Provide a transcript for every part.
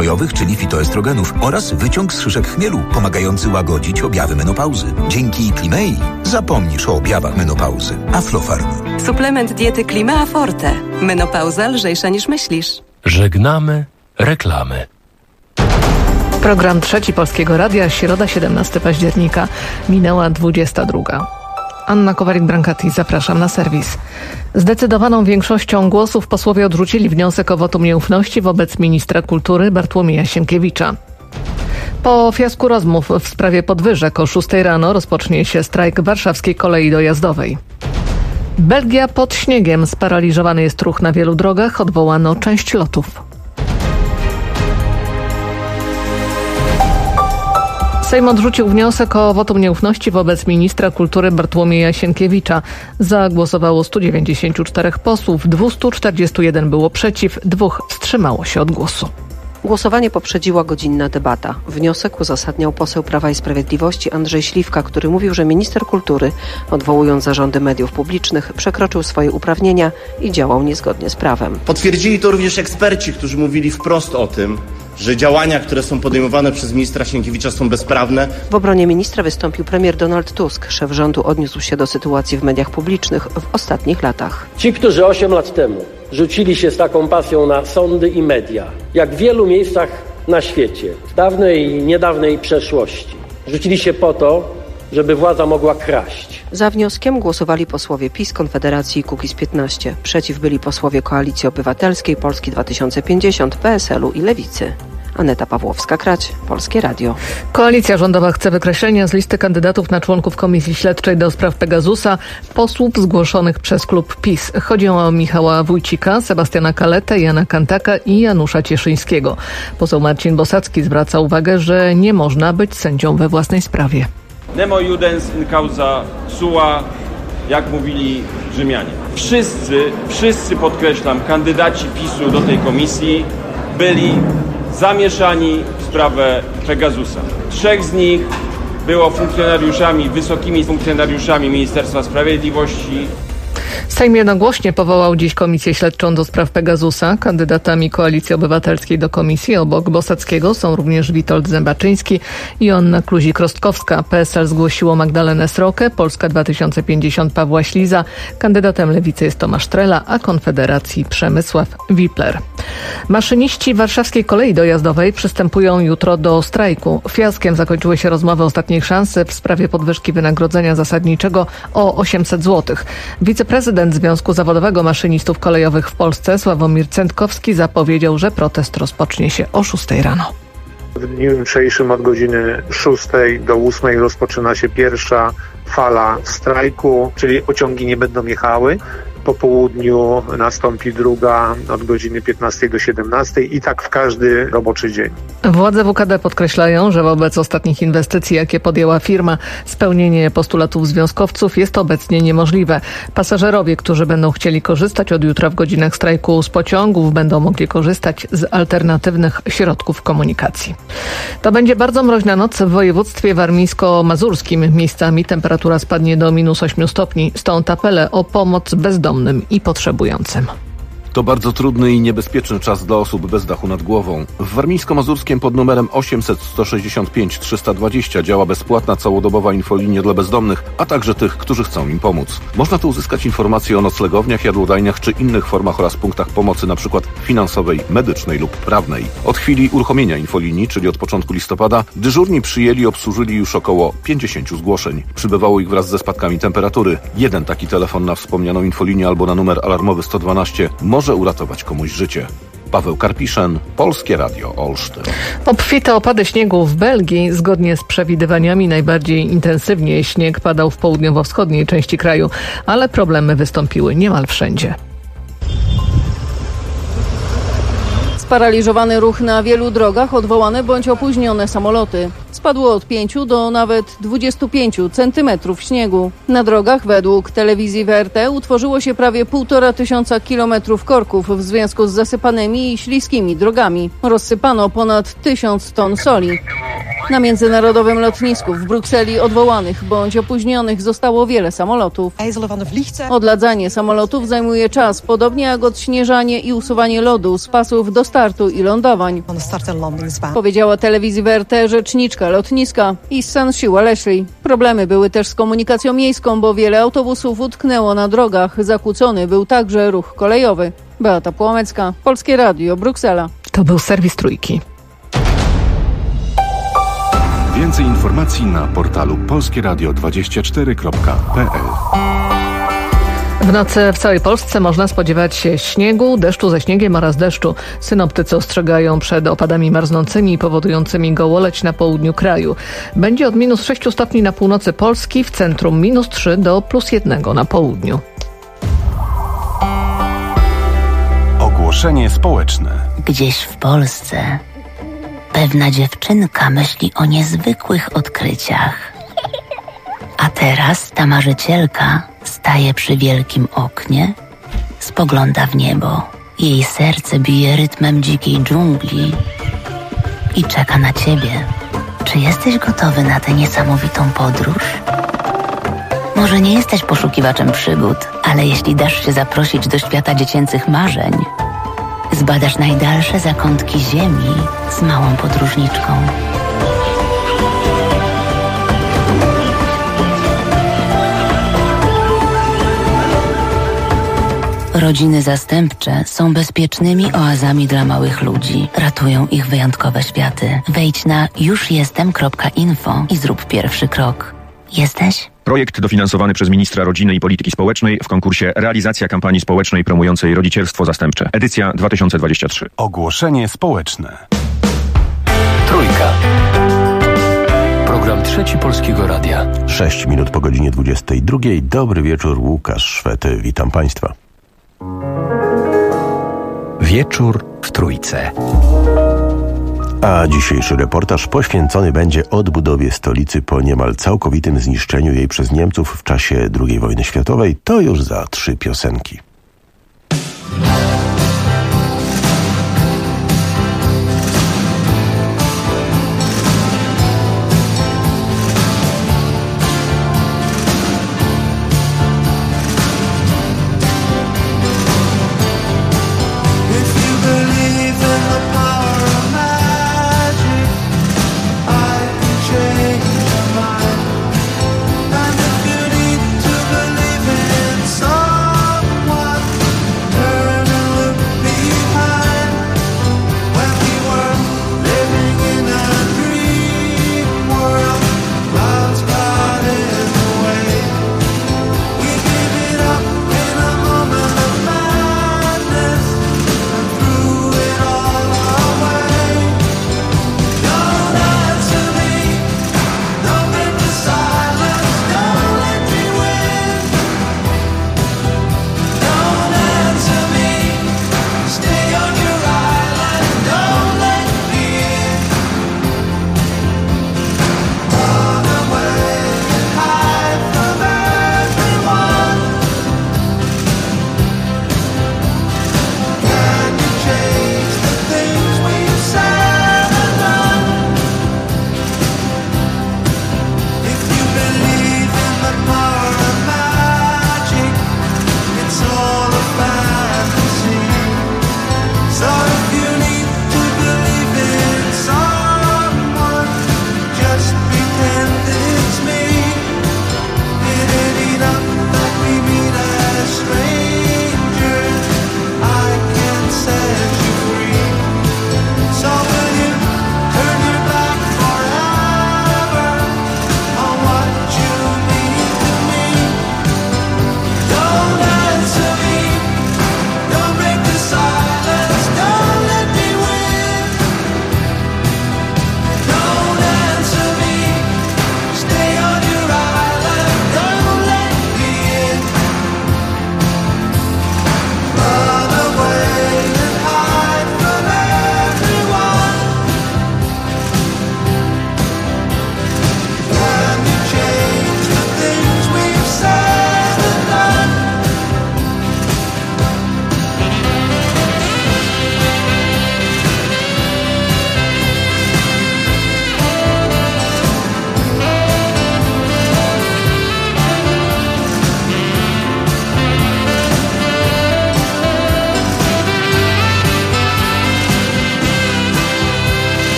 sojowych, czyli fitoestrogenów oraz wyciąg z szyszek chmielu, pomagający łagodzić objawy menopauzy. Dzięki Klimei zapomnisz o objawach menopauzy. Aflofarm. Suplement diety Klimea Forte. Menopauza lżejsza niż myślisz. Żegnamy reklamy. Program Trzeci Polskiego Radia, środa 17 października. Minęła 22. Anna Kowalik-Brankati, zapraszam na serwis. Zdecydowaną większością głosów posłowie odrzucili wniosek o wotum nieufności wobec ministra kultury Bartłomieja Sienkiewicza. Po fiasku rozmów w sprawie podwyżek o 6 rano rozpocznie się strajk warszawskiej kolei dojazdowej. Belgia pod śniegiem. Sparaliżowany jest ruch na wielu drogach. Odwołano część lotów. Sejm odrzucił wniosek o wotum nieufności wobec ministra kultury Bartłomieja Sienkiewicza. Za głosowało 194 posłów, 241 było przeciw, 2 wstrzymało się od głosu. Głosowanie poprzedziła godzinna debata. Wniosek uzasadniał poseł Prawa i Sprawiedliwości Andrzej Śliwka, który mówił, że minister kultury, odwołując zarządy mediów publicznych, przekroczył swoje uprawnienia i działał niezgodnie z prawem. Potwierdzili to również eksperci, którzy mówili wprost o tym, że działania, które są podejmowane przez ministra Sienkiewicza, są bezprawne. W obronie ministra wystąpił premier Donald Tusk. Szef rządu odniósł się do sytuacji w mediach publicznych w ostatnich latach. Ci, którzy 8 lat temu rzucili się z taką pasją na sądy i media, jak w wielu miejscach na świecie, w dawnej i niedawnej przeszłości, rzucili się po to, żeby władza mogła kraść. Za wnioskiem głosowali posłowie PiS, Konfederacji i Kukiz15. Przeciw byli posłowie Koalicji Obywatelskiej, Polski 2050, PSL-u i Lewicy. Aneta Pawłowska-Krać, Polskie Radio. Koalicja rządowa chce wykreślenia z listy kandydatów na członków Komisji Śledczej do spraw Pegasusa posłów zgłoszonych przez klub PiS. Chodzi o Michała Wójcika, Sebastiana Kaletę, Jana Kantaka i Janusza Cieszyńskiego. Poseł Marcin Bosacki zwraca uwagę, że nie można być sędzią we własnej sprawie. Nemo iudens in causa sua, jak mówili Rzymianie. Wszyscy podkreślam, kandydaci PiS-u do tej komisji byli zamieszani w sprawę Pegasusa. 3 z nich było wysokimi funkcjonariuszami Ministerstwa Sprawiedliwości. Sejm jednogłośnie powołał dziś Komisję Śledczą do spraw Pegasusa. Kandydatami Koalicji Obywatelskiej do komisji obok Bosackiego są również Witold Zębaczyński i Joanna Kluzik-Rostkowska. PSL zgłosiło Magdalenę Srokę, Polska 2050 Pawła Śliza. Kandydatem Lewicy jest Tomasz Trela, a Konfederacji Przemysław Wipler. Maszyniści warszawskiej kolei dojazdowej przystępują jutro do strajku. Fiaskiem zakończyły się rozmowy ostatniej szansy w sprawie podwyżki wynagrodzenia zasadniczego o 800 zł. Wiceprezydent Związku Zawodowego Maszynistów Kolejowych w Polsce Sławomir Cętkowski zapowiedział, że protest rozpocznie się o 6 rano. W dniu jutrzejszym od godziny 6 do 8 rozpoczyna się pierwsza fala strajku, czyli pociągi nie będą jechały. Po południu nastąpi druga od godziny 15 do 17 i tak w każdy roboczy dzień. Władze WKD podkreślają, że wobec ostatnich inwestycji, jakie podjęła firma, spełnienie postulatów związkowców jest obecnie niemożliwe. Pasażerowie, którzy będą chcieli korzystać od jutra w godzinach strajku z pociągów, będą mogli korzystać z alternatywnych środków komunikacji. To będzie bardzo mroźna noc w województwie warmińsko-mazurskim. Miejscami temperatura spadnie do -8 stopni. Stąd apele o pomoc bezdomnym i potrzebującym. To bardzo trudny i niebezpieczny czas dla osób bez dachu nad głową. W warmińsko-mazurskim pod numerem 800 165 320 działa bezpłatna całodobowa infolinia dla bezdomnych, a także tych, którzy chcą im pomóc. Można tu uzyskać informacje o noclegowniach, jadłodajniach czy innych formach oraz punktach pomocy, np. finansowej, medycznej lub prawnej. Od chwili uruchomienia infolinii, czyli od początku listopada, dyżurni przyjęli i obsłużyli już około 50 zgłoszeń. Przybywało ich wraz ze spadkami temperatury. Jeden taki telefon na wspomnianą infolinię albo na numer alarmowy 112 może uratować komuś życie. Paweł Karpiszyn, Polskie Radio Olsztyn. Obfite opady śniegu w Belgii. Zgodnie z przewidywaniami najbardziej intensywnie śnieg padał w południowo-wschodniej części kraju, ale problemy wystąpiły niemal wszędzie. Sparaliżowany ruch na wielu drogach, odwołane bądź opóźnione samoloty. Spadło od 5 do nawet 25 centymetrów śniegu. Na drogach według telewizji WRT utworzyło się prawie 1500 kilometrów korków w związku z zasypanymi i śliskimi drogami. Rozsypano ponad 1000 ton soli. Na międzynarodowym lotnisku w Brukseli odwołanych bądź opóźnionych zostało wiele samolotów. Odladzanie samolotów zajmuje czas, podobnie jak odśnieżanie i usuwanie lodu z pasów do startu i lądowań, powiedziała telewizji VRT rzeczniczka lotniska Ihsan Siwa-Leslie. Problemy były też z komunikacją miejską, bo wiele autobusów utknęło na drogach. Zakłócony był także ruch kolejowy. Beata Płomecka, Polskie Radio, Bruksela. To był serwis Trójki. Więcej informacji na portalu polskieradio24.pl. W nocy w całej Polsce można spodziewać się śniegu, deszczu ze śniegiem oraz deszczu. Synoptycy ostrzegają przed opadami marznącymi powodującymi gołoleć na południu kraju. Będzie od -6 stopni na północy Polski, w centrum -3 do +1 na południu. Ogłoszenie społeczne. Gdzieś w Polsce pewna dziewczynka myśli o niezwykłych odkryciach. A teraz ta marzycielka staje przy wielkim oknie, spogląda w niebo. Jej serce bije rytmem dzikiej dżungli i czeka na ciebie. Czy jesteś gotowy na tę niesamowitą podróż? Może nie jesteś poszukiwaczem przygód, ale jeśli dasz się zaprosić do świata dziecięcych marzeń, zbadasz najdalsze zakątki ziemi z małą podróżniczką. Rodziny zastępcze są bezpiecznymi oazami dla małych ludzi. Ratują ich wyjątkowe światy. Wejdź na jużjestem.info i zrób pierwszy krok. Jesteś? Projekt dofinansowany przez ministra rodziny i polityki społecznej w konkursie Realizacja kampanii społecznej promującej rodzicielstwo zastępcze. Edycja 2023. Ogłoszenie społeczne. Trójka. Program Trzeci Polskiego Radia. 6 minut po godzinie 22. Dobry wieczór, Łukasz Szwed. Witam Państwa. Wieczór w Trójce. A dzisiejszy reportaż poświęcony będzie odbudowie stolicy po niemal całkowitym zniszczeniu jej przez Niemców w czasie II wojny światowej. To już za 3 piosenki. Turn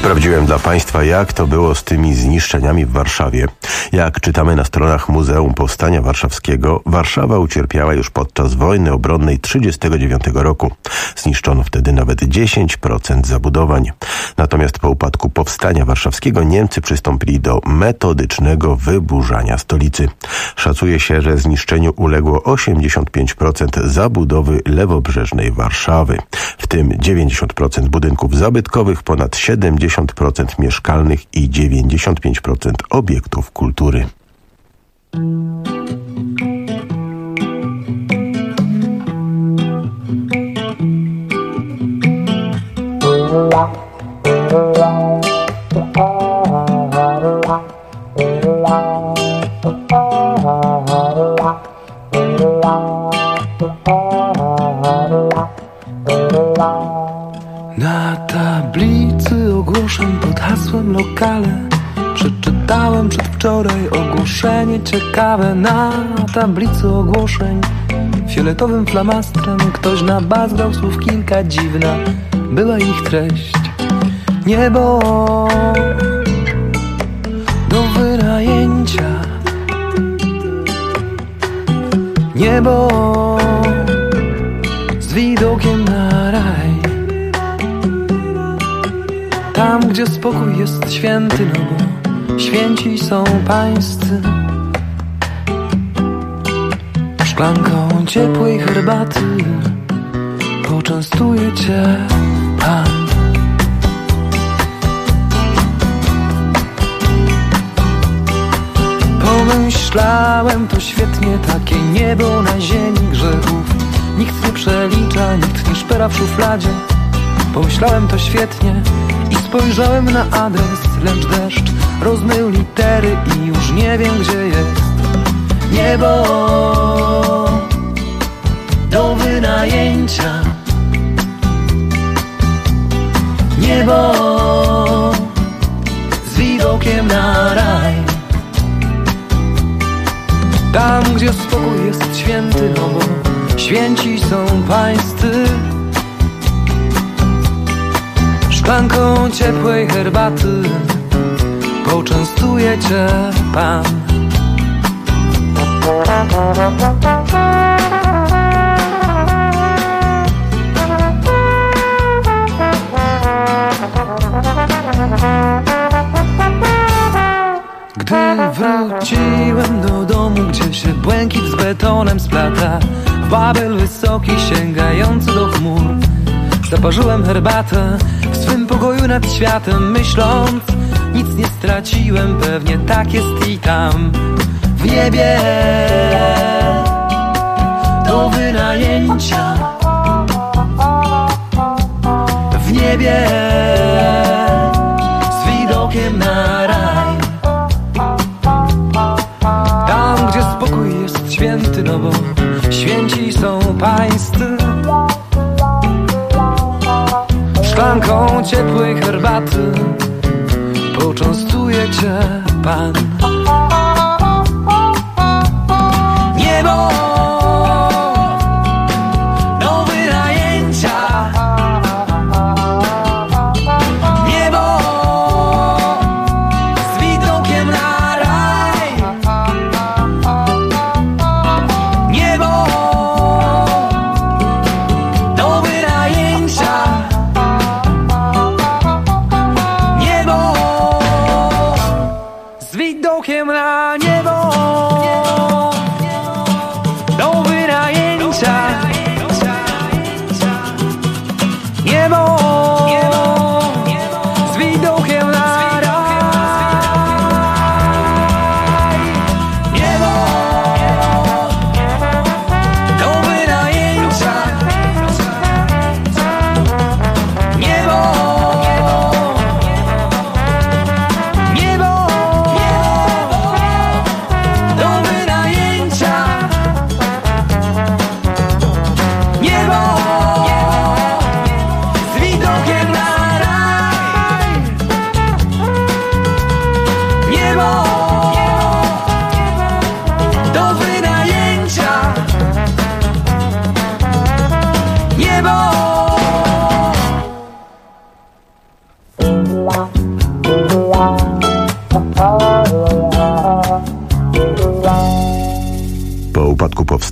Sprawdziłem dla Państwa, jak to było z tymi zniszczeniami w Warszawie. Jak czytamy na stronach Muzeum Powstania Warszawskiego, Warszawa ucierpiała już podczas wojny obronnej 1939 roku. Zniszczono wtedy nawet 10% zabudowań. Natomiast po upadku Powstania Warszawskiego Niemcy przystąpili do metodycznego wyburzania stolicy. Szacuje się, że zniszczeniu uległo 85% zabudowy lewobrzeżnej Warszawy, w tym 90% budynków zabytkowych, ponad 70% mieszkalnych i 95% obiektów kultury. Na tablicy ogłoszeń pod hasłem lokale przeczytałem przedwczoraj ogłoszenie ciekawe. Na tablicy ogłoszeń fioletowym flamastrem ktoś nabazgrał słów kilka, dziwna była ich treść. Niebo do wynajęcia, niebo z widokiem na raj. Tam, gdzie spokój jest święty, no bo święci są pańscy. Szklanką ciepłej herbaty poczęstuje cię Pan. Pomyślałem, to świetnie, takie niebo na ziemi grzechów nikt nie przelicza, nikt nie szpera w szufladzie. Pomyślałem, to świetnie i spojrzałem na adres, lecz deszcz rozmył litery i już nie wiem, gdzie jest niebo do wynajęcia, niebo z widokiem na raj. Tam, gdzie spokój jest święty, no bo święci są pańscy. Szklanką ciepłej herbaty poczęstuje cię Pan. Gdy wróciłem do domu, gdzie się błękit z betonem splata, w Babel wysoki sięgający do chmur, zaparzyłem herbatę w swym pokoju nad światem, myśląc, nic nie straciłem, pewnie tak jest i tam w niebie do wynajęcia, w niebie z widokiem na raj. Tam, gdzie spokój jest święty, no bo święci są pańscy. Szklanką ciepłej herbaty poczęstuje cię Pan. Niebo do wynajęcia, niebo z widokiem na raj, niebo do wynajęcia, niebo z widokiem na niebo do wynajęcia, niebo z widokiem na raj, niebo do wynajęcia, niebo do wynajęcia, niebo z widokiem na raj, niebo do wynajęcia, niebo.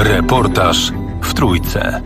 Reportaż w Trójce.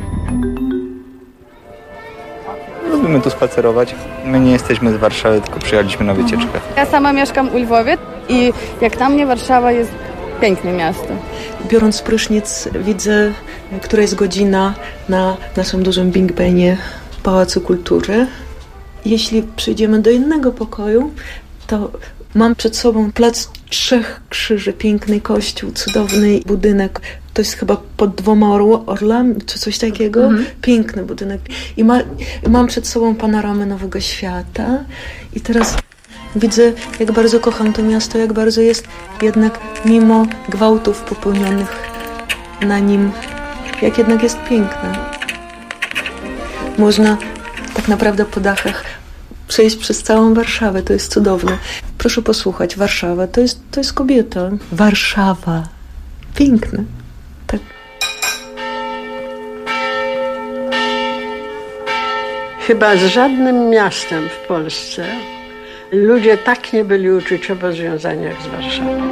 Lubimy tu spacerować. My nie jesteśmy z Warszawy, tylko przyjechaliśmy na wycieczkę. Ja sama mieszkam u Lwowie i jak dla mnie Warszawa jest pięknym miastem. Biorąc prysznic widzę, która jest godzina na naszym dużym Big Benie w Pałacu Kultury. Jeśli przejdziemy do innego pokoju, to mam przed sobą Plac Trzech Krzyży, piękny kościół, cudowny budynek. To jest chyba pod 2 orlami, czy coś takiego. Piękny budynek. I mam przed sobą panoramę Nowego Świata. I teraz widzę, jak bardzo kocham to miasto, jak bardzo jest jednak, mimo gwałtów popełnionych na nim, jak jednak jest piękne. Można tak naprawdę po dachach przejść przez całą Warszawę, to jest cudowne. Proszę posłuchać, Warszawa, to jest kobieta. Warszawa. Piękne. Tak. Chyba z żadnym miastem w Polsce ludzie tak nie byli uczuciowo związani jak z Warszawą.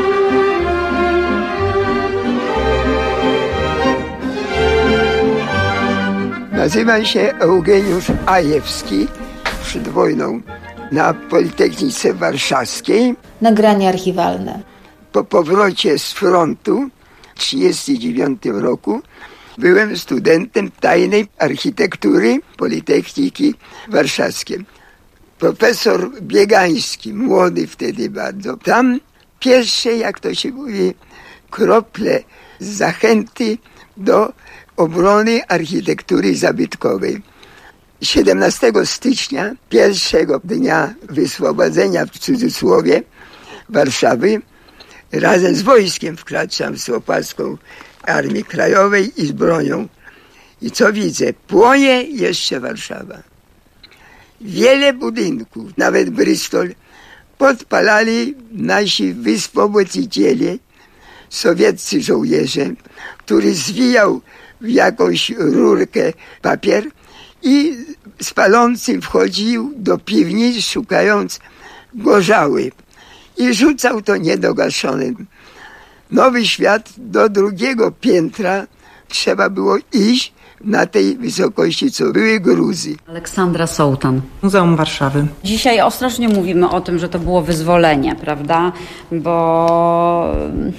Nazywam się Eugeniusz Ajewski. Przed wojną na Politechnice Warszawskiej. Nagrania archiwalne. Po powrocie z frontu w 1939 roku byłem studentem tajnej architektury Politechniki Warszawskiej. Profesor Biegański, młody wtedy bardzo, tam pierwsze, jak to się mówi, krople zachęty do obrony architektury zabytkowej. 17 stycznia, pierwszego dnia wyswobodzenia, w cudzysłowie, Warszawy, razem z wojskiem wkraczam w opaską Armii Krajowej i z bronią. I co widzę? Płonie jeszcze Warszawa. Wiele budynków, nawet Bristol, podpalali nasi wyswobodziciele, sowieccy żołnierze, który zwijał w jakąś rurkę papier i z palącym wchodził do piwnic, szukając gorzały. I rzucał to niedogaszonym. Nowy Świat do 2. piętra trzeba było iść na tej wysokości, co były gruzy. Aleksandra Sołtan. Muzeum Warszawy. Dzisiaj ostrożnie mówimy o tym, że to było wyzwolenie, prawda? Bo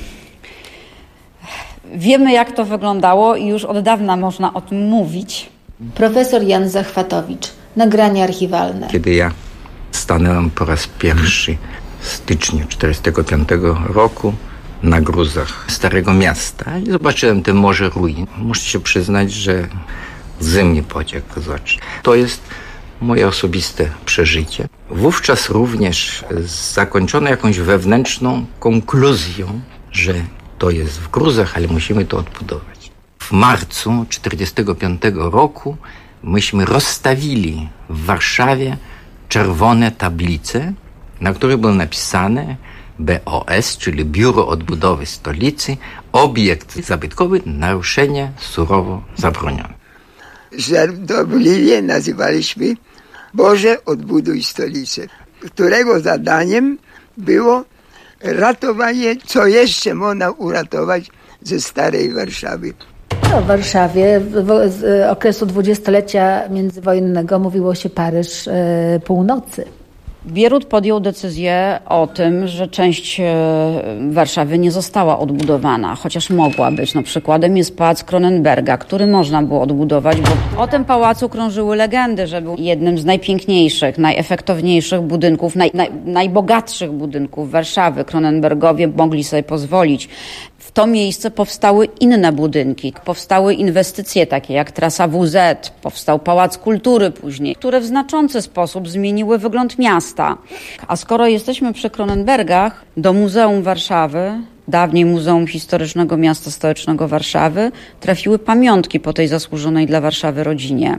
wiemy, jak to wyglądało i już od dawna można o tym mówić. Profesor Jan Zachwatowicz. Nagrania archiwalne. Kiedy ja stanąłem po raz pierwszy w styczniu 1945 roku na gruzach Starego Miasta i zobaczyłem te morze ruin. Muszę się przyznać, że łzy mnie pociekł z oczu. To jest moje osobiste przeżycie. Wówczas również zakończono jakąś wewnętrzną konkluzją, że to jest w gruzach, ale musimy to odbudować. W marcu 1945 roku myśmy rozstawili w Warszawie czerwone tablice, na których było napisane BOS, czyli Biuro Odbudowy Stolicy, obiekt zabytkowy, naruszenie surowo zabronione. Żartobliwie nazywaliśmy Boże, odbuduj stolicę, którego zadaniem było ratowanie, co jeszcze można uratować ze starej Warszawy. W Warszawie z okresu 20-lecia międzywojennego mówiło się Paryż północy. Bierut podjął decyzję o tym, że część Warszawy nie została odbudowana, chociaż mogła być. No, przykładem jest Pałac Kronenberga, który można było odbudować, bo o tym pałacu krążyły legendy, że był jednym z najpiękniejszych, najefektowniejszych budynków, najbogatszych budynków Warszawy. Kronenbergowie mogli sobie pozwolić. W to miejsce powstały inne budynki, powstały inwestycje takie jak trasa WZ, powstał Pałac Kultury później, które w znaczący sposób zmieniły wygląd miasta. A skoro jesteśmy przy Kronenbergach, do Muzeum Warszawy, dawniej Muzeum Historycznego Miasta Stołecznego Warszawy, trafiły pamiątki po tej zasłużonej dla Warszawy rodzinie.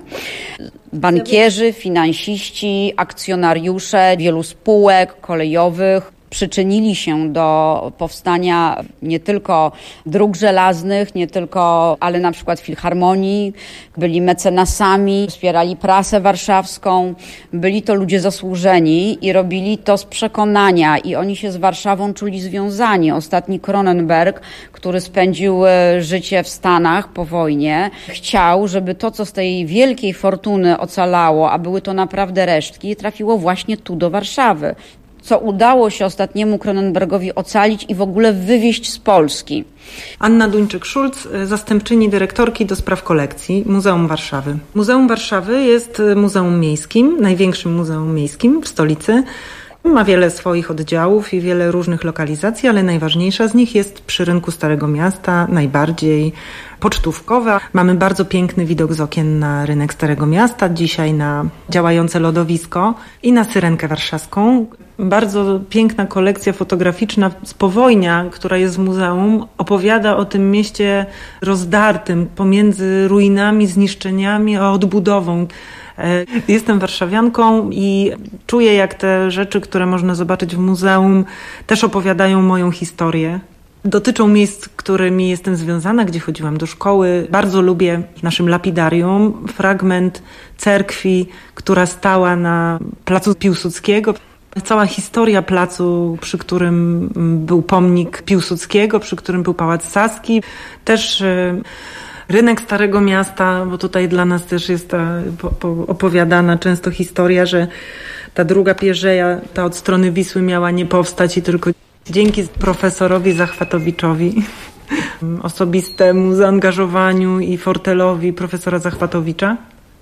Bankierzy, finansiści, akcjonariusze wielu spółek kolejowych przyczynili się do powstania nie tylko dróg żelaznych, nie tylko, ale na przykład filharmonii, byli mecenasami, wspierali prasę warszawską, byli to ludzie zasłużeni i robili to z przekonania i oni się z Warszawą czuli związani. Ostatni Cronenberg, który spędził życie w Stanach po wojnie, chciał, żeby to, co z tej wielkiej fortuny ocalało, a były to naprawdę resztki, trafiło właśnie tu do Warszawy, co udało się ostatniemu Cronenbergowi ocalić i w ogóle wywieźć z Polski. Anna Duńczyk-Szulc, zastępczyni dyrektorki do spraw kolekcji Muzeum Warszawy. Muzeum Warszawy jest muzeum miejskim, największym muzeum miejskim w stolicy. Ma wiele swoich oddziałów i wiele różnych lokalizacji, ale najważniejsza z nich jest przy rynku Starego Miasta, najbardziej pocztówkowa. Mamy bardzo piękny widok z okien na rynek Starego Miasta, dzisiaj na działające lodowisko i na Syrenkę Warszawską. Bardzo piękna kolekcja fotograficzna z Powojnia, która jest w muzeum, opowiada o tym mieście rozdartym pomiędzy ruinami, zniszczeniami, a odbudową. Jestem warszawianką i czuję, jak te rzeczy, które można zobaczyć w muzeum, też opowiadają moją historię. Dotyczą miejsc, którymi jestem związana, gdzie chodziłam do szkoły. Bardzo lubię w naszym lapidarium fragment cerkwi, która stała na placu Piłsudskiego. Cała historia placu, przy którym był pomnik Piłsudskiego, przy którym był Pałac Saski. Też rynek Starego Miasta, bo tutaj dla nas też jest ta opowiadana często historia, że ta druga pierzeja, ta od strony Wisły miała nie powstać i tylko dzięki profesorowi Zachwatowiczowi, osobistemu zaangażowaniu i fortelowi profesora Zachwatowicza,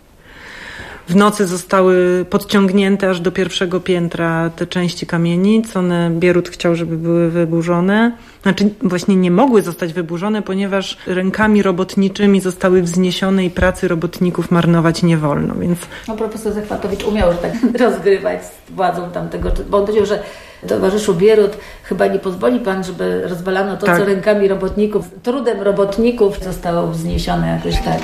w nocy zostały podciągnięte aż do pierwszego piętra te części kamienic. Bierut chciał, żeby były wyburzone. Znaczy właśnie nie mogły zostać wyburzone, ponieważ rękami robotniczymi zostały wzniesione i pracy robotników marnować nie wolno. Więc profesor Zachwatowicz umiał tak rozgrywać z władzą tamtego, bo on powiedział, że towarzyszu Bierut, chyba nie pozwoli pan, żeby rozwalano to, co rękami robotników, trudem robotników zostało wzniesione jakoś tak.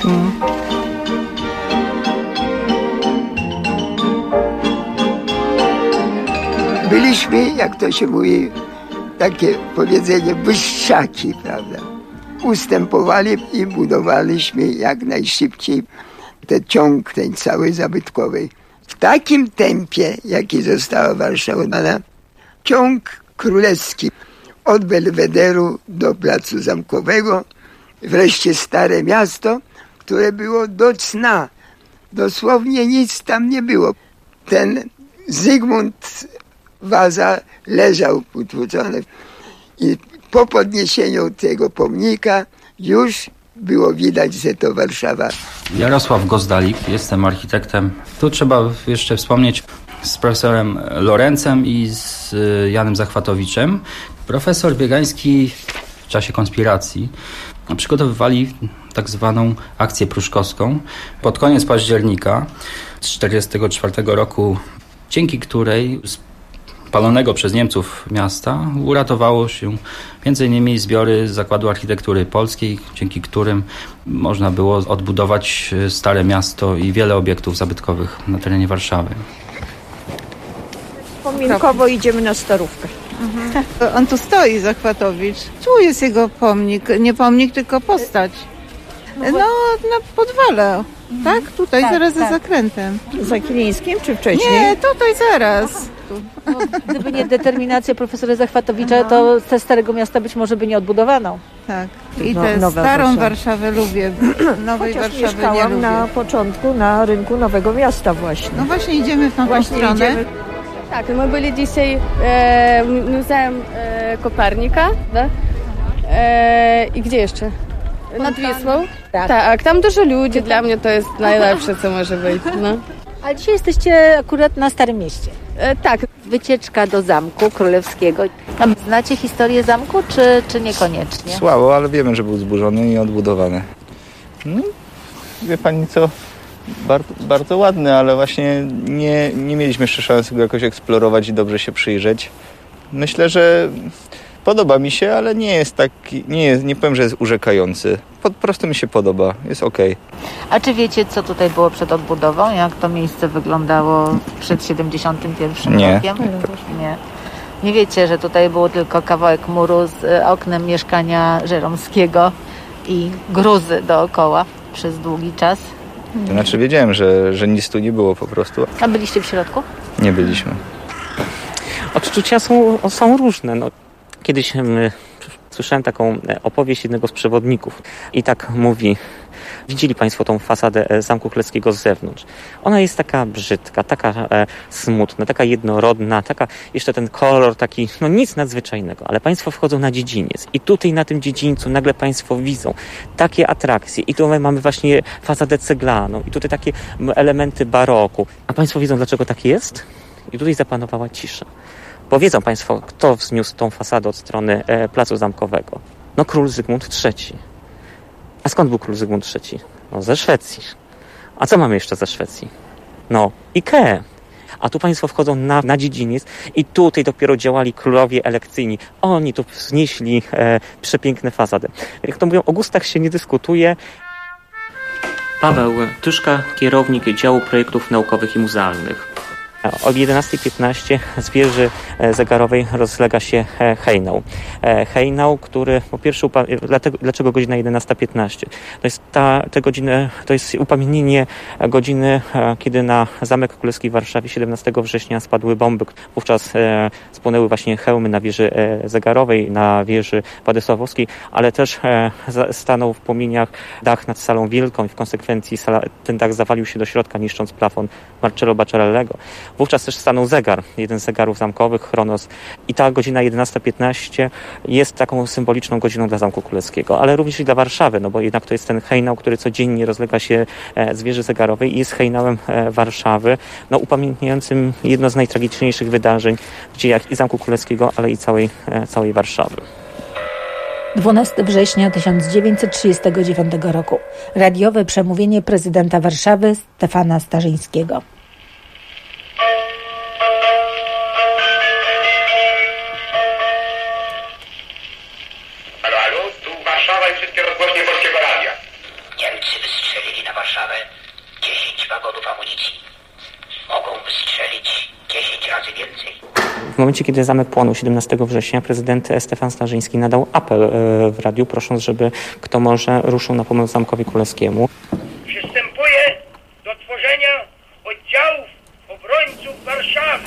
Byliśmy, jak to się mówi, takie powiedzenie, wyższaki, prawda? Ustępowali i budowaliśmy jak najszybciej ten ciąg, ten cały zabytkowy. W takim tempie, jaki została Warszawa, ciąg królewski od Belwederu do Placu Zamkowego, wreszcie Stare Miasto, które było do cna. Dosłownie nic tam nie było. Ten Zygmunt Waza leżał utłuczony i po podniesieniu tego pomnika już było widać, że to Warszawa. Jarosław Gozdalik, jestem architektem. Tu trzeba jeszcze wspomnieć z profesorem Lorencem i z Janem Zachwatowiczem. Profesor Biegański w czasie konspiracji przygotowywali tak zwaną akcję pruszkowską pod koniec października 1944 roku, dzięki której z palonego przez Niemców miasta uratowało się m.in. zbiory Zakładu Architektury Polskiej, dzięki którym można było odbudować Stare Miasto i wiele obiektów zabytkowych na terenie Warszawy. Pominkowo idziemy na Starówkę. On tu stoi, Zachwatowicz. Tu jest jego pomnik. Nie pomnik, tylko postać. No, na podwale. Tak? Tutaj zaraz za zakrętem. Za Kilińskim czy wcześniej? Nie, tutaj zaraz. No, gdyby nie determinacja profesora Zachwatowicza, to te Starego Miasta być może by nie odbudowano. Tak. I tę starą Warszawę lubię. Nowej Chociaż Warszawy mieszkałam nie lubię. na początku na rynku Nowego Miasta właśnie. No właśnie idziemy w tą stronę. Tak, my byli dzisiaj w Muzeum Kopernika, da? I gdzie jeszcze? Nad Wisłą. Tak, tam dużo ludzi, dla mnie to jest najlepsze, co może być. No. Ale dzisiaj jesteście akurat na Starym Mieście. Tak. Wycieczka do Zamku Królewskiego. Znacie historię zamku, czy niekoniecznie? Słabo, ale wiemy, że był zburzony i odbudowany. No, wie pani co, bardzo ładny, ale właśnie nie mieliśmy jeszcze szansy go jakoś eksplorować i dobrze się przyjrzeć. Myślę, że podoba mi się, ale nie jest taki, nie powiem, że jest urzekający. Po prostu mi się podoba, jest okej. A czy wiecie, co tutaj było przed odbudową? Jak to miejsce wyglądało przed 71 rokiem? Nie. Nie wiecie, że tutaj było tylko kawałek muru z oknem mieszkania Żeromskiego i gruzy dookoła przez długi czas. To znaczy wiedziałem, że nic tu nie było po prostu. A byliście w środku? Nie byliśmy. Odczucia są różne. Kiedyś słyszałem taką opowieść jednego z przewodników i tak mówi: widzieli Państwo tą fasadę Zamku Królewskiego z zewnątrz. Ona jest taka brzydka, taka smutna, taka jednorodna, taka jeszcze ten kolor taki, nic nadzwyczajnego, ale Państwo wchodzą na dziedziniec i tutaj na tym dziedzińcu nagle Państwo widzą takie atrakcje i tutaj mamy właśnie fasadę ceglaną i tutaj takie elementy baroku. A Państwo widzą, dlaczego tak jest? I tutaj zapanowała cisza. Bo wiedzą Państwo, kto wzniósł tą fasadę od strony Placu Zamkowego. Król Zygmunt III. A skąd był król Zygmunt III? Ze Szwecji. A co mamy jeszcze ze Szwecji? Ikea. A tu Państwo wchodzą na dziedziniec i tutaj dopiero działali królowie elekcyjni. Oni tu wznieśli przepiękne fasady. Jak to mówią, o gustach się nie dyskutuje. Paweł Tyszka, kierownik działu projektów naukowych i muzealnych. O 11:15 z wieży zegarowej rozlega się hejnał. Hejnał, który po pierwsze, dlaczego godzina 11:15? To jest upamiętnienie godziny, kiedy na Zamek Królewski w Warszawie 17 września spadły bomby. Wówczas spłonęły właśnie hełmy na wieży zegarowej, na wieży Władysławowskiej, ale też stanął w płomieniach dach nad Salą Wielką i w konsekwencji ten dach zawalił się do środka, niszcząc plafon Marcello Bacciarellego. Wówczas też stanął zegar, jeden z zegarów zamkowych, Chronos. I ta godzina 11:15 jest taką symboliczną godziną dla Zamku Królewskiego, ale również i dla Warszawy, bo jednak to jest ten hejnał, który codziennie rozlega się z wieży zegarowej i jest hejnałem Warszawy, upamiętniającym jedno z najtragiczniejszych wydarzeń w dziejach i Zamku Królewskiego, ale i całej Warszawy. 12 września 1939 roku. Radiowe przemówienie prezydenta Warszawy Stefana Starzyńskiego. Halo, tu Warszawa i wszystkie rozgłośnie Polskiego Radia. Niemcy wystrzelili na Warszawę 10 wagonów amunicji. Mogą wystrzelić 10 razy więcej. W momencie, kiedy zamek płonął 17 września, prezydent Stefan Starzyński nadał apel w radiu, prosząc, żeby kto może ruszył na pomoc Zamkowi Królewskiemu. Przystępuję do tworzenia oddziałów obrońców Warszawy.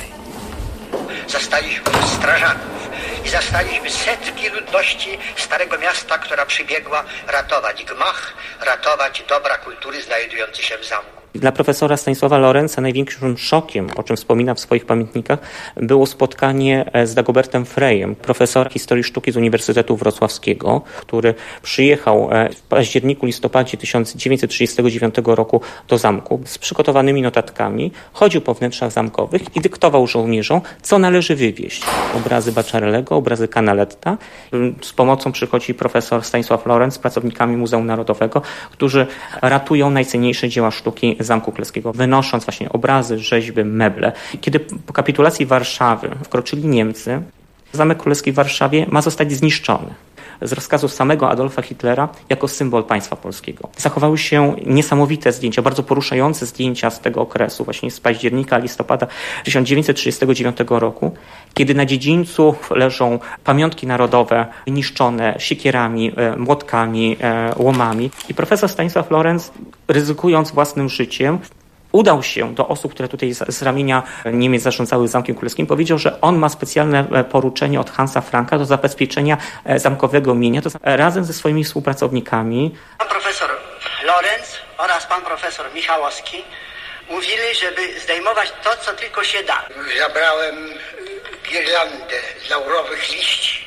Zastaliśmy strażaków i zastaliśmy setki ludności Starego Miasta, która przybiegła ratować gmach, ratować dobra kultury znajdujące się w zamku. Dla profesora Stanisława Lorenza największym szokiem, o czym wspomina w swoich pamiętnikach, było spotkanie z Dagobertem Frejem, profesor historii sztuki z Uniwersytetu Wrocławskiego, który przyjechał w październiku, listopadzie 1939 roku do zamku z przygotowanymi notatkami, chodził po wnętrzach zamkowych i dyktował żołnierzom, co należy wywieźć. Obrazy Bacciarellego, obrazy Canaletta. Z pomocą przychodzi profesor Stanisław Lorenz z pracownikami Muzeum Narodowego, którzy ratują najcenniejsze dzieła sztuki Zamku Królewskiego, wynosząc właśnie obrazy, rzeźby, meble. Kiedy po kapitulacji Warszawy wkroczyli Niemcy, Zamek Królewski w Warszawie ma zostać zniszczony z rozkazu samego Adolfa Hitlera jako symbol państwa polskiego. Zachowały się niesamowite zdjęcia, bardzo poruszające zdjęcia z tego okresu, właśnie z października, listopada 1939 roku, kiedy na dziedzińcu leżą pamiątki narodowe niszczone siekierami, młotkami, łomami. I profesor Stanisław Lorenz, ryzykując własnym życiem, udał się do osób, które tutaj z ramienia Niemiec zarządzały Zamkiem Królewskim, powiedział, że on ma specjalne poruczenie od Hansa Franka do zabezpieczenia zamkowego mienia. To razem ze swoimi współpracownikami. Pan profesor Lorenz oraz pan profesor Michałowski mówili, żeby zdejmować to, co tylko się da. Zabrałem girlandę laurowych liści